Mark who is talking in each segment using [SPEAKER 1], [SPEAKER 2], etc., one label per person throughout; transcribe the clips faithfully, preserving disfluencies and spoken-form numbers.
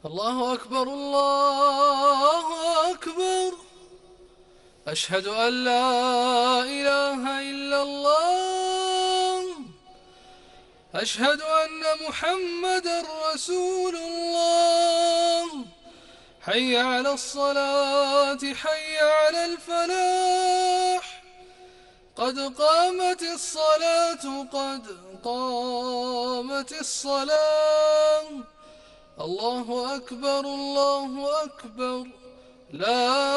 [SPEAKER 1] الله أكبر الله أكبر. أشهد أن لا إله إلا الله. أشهد أن محمدا رسول الله. حي على الصلاة حي على الفلاح. قد قامت الصلاة قد قامت الصلاة. الله أكبر الله أكبر. لا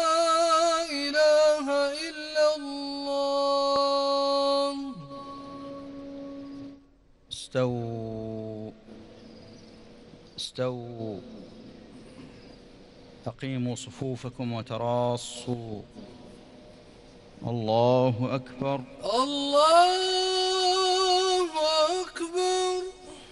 [SPEAKER 1] إله إلا الله.
[SPEAKER 2] استووا استووا أقيموا صفوفكم وتراصوا. الله أكبر
[SPEAKER 1] الله أكبر.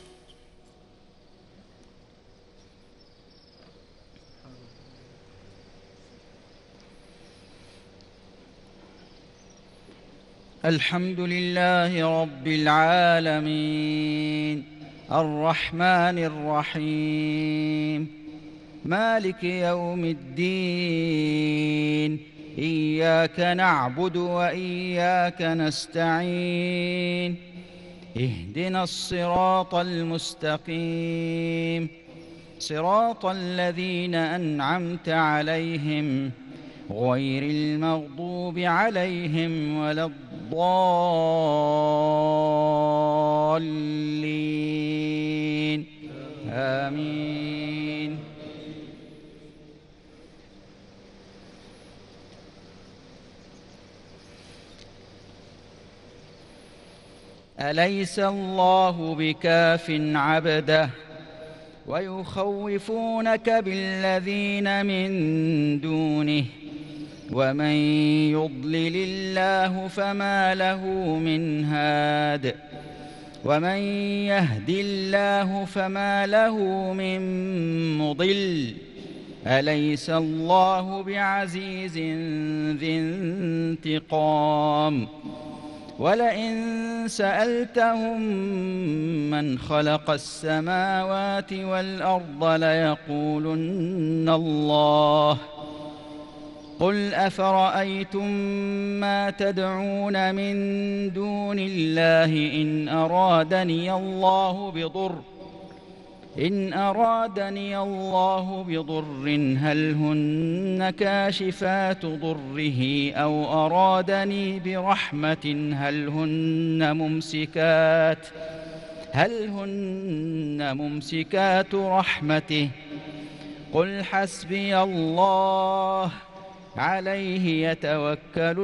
[SPEAKER 2] الحمد لله رب العالمين الرحمن الرحيم مالك يوم الدين. إياك نعبد وإياك نستعين. اهدنا الصراط المستقيم صراط الذين أنعمت عليهم غير المغضوب عليهم ولا الضالين آمين. أليس الله بكاف عبده ويخوفونك بالذين من دونه ومن يضلل الله فما له من هاد ومن يهد الله فما له من مضل. أليس الله بعزيز ذي انتقام. ولئن سألتهم من خلق السماوات والأرض ليقولن الله. قل أفرأيتم ما تدعون من دون الله إن أرادني الله بضر إن أرادني الله بضر هل هن كاشفات ضره أو أرادني برحمة هل هن ممسكات هل هن ممسكات رحمته. قل حسبي الله عليه يتوكل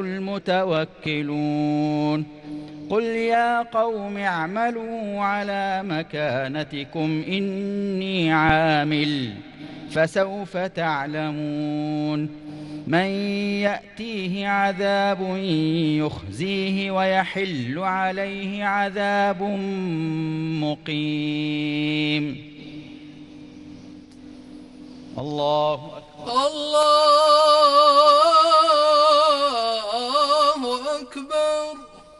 [SPEAKER 2] المتوكلون. قل يا قوم اعملوا على مكانتكم إني عامل فسوف تعلمون من يأتيه عذاب يخزيه ويحل عليه عذاب مقيم. الله أكبر
[SPEAKER 1] الله أكبر.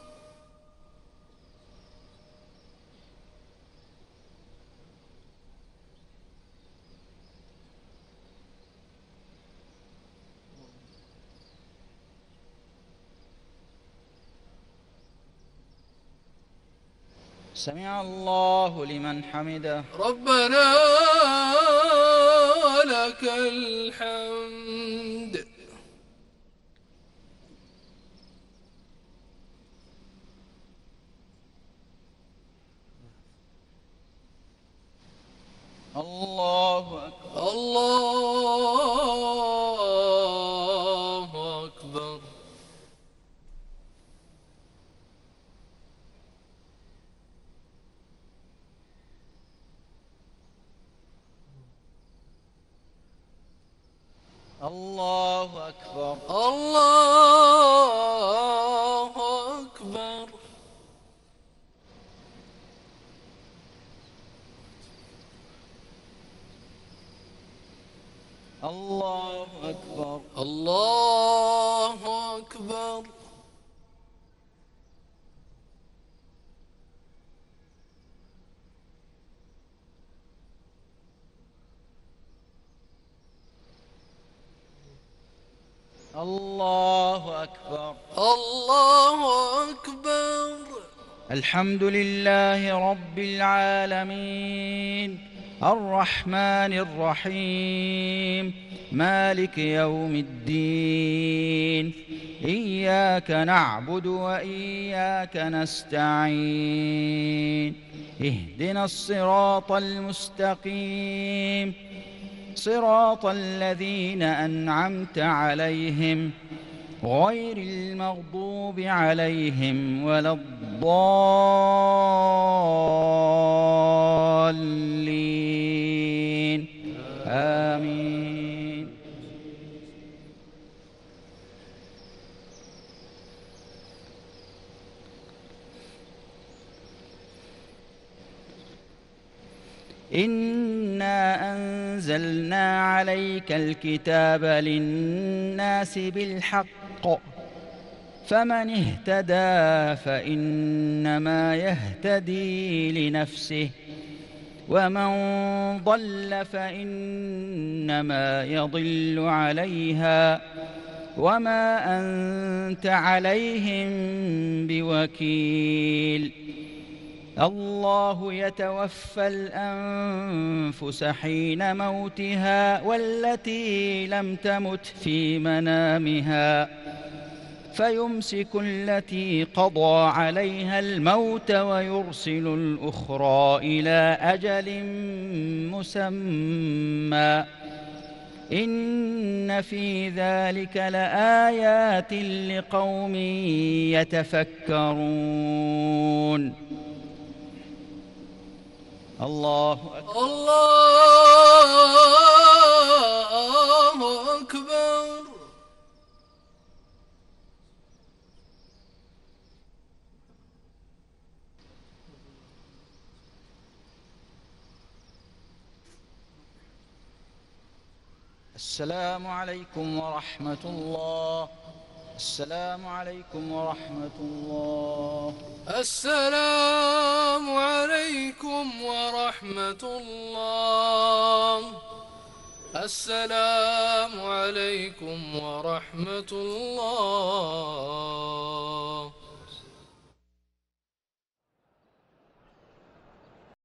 [SPEAKER 2] سمع الله لمن حمده.
[SPEAKER 1] ربنا لك الحمد.
[SPEAKER 2] الله أكبر
[SPEAKER 1] الله أكبر.
[SPEAKER 2] الله أكبر
[SPEAKER 1] الله أكبر.
[SPEAKER 2] الله أكبر
[SPEAKER 1] الله أكبر.
[SPEAKER 2] الله أكبر.
[SPEAKER 1] الله أكبر.
[SPEAKER 2] الحمد لله رب العالمين، الرحمن الرحيم، مالك يوم الدين، إياك نعبد وإياك نستعين، اهدنا الصراط المستقيم، صراط الذين أنعمت عليهم غير المغضوب عليهم ولا الضالين، آمين. إنا أنزلنا عليك الكتاب للناس بالحق، فمن اهتدى فإنما يهتدي لنفسه، ومن ضل فإنما يضل عليها، وما أنت عليهم بوكيل. الله يتوفى الأنفس حين موتها والتي لم تمت في منامها، فيمسك التي قضى عليها الموت ويرسل الأخرى إلى أجل مسمى، إن في ذلك لآيات لقوم يتفكرون. الله أكبر.
[SPEAKER 1] الله أكبر.
[SPEAKER 2] السلام عليكم ورحمة الله. السلام عليكم ورحمة الله.
[SPEAKER 1] السلام عليكم ورحمة الله. السلام عليكم ورحمة الله.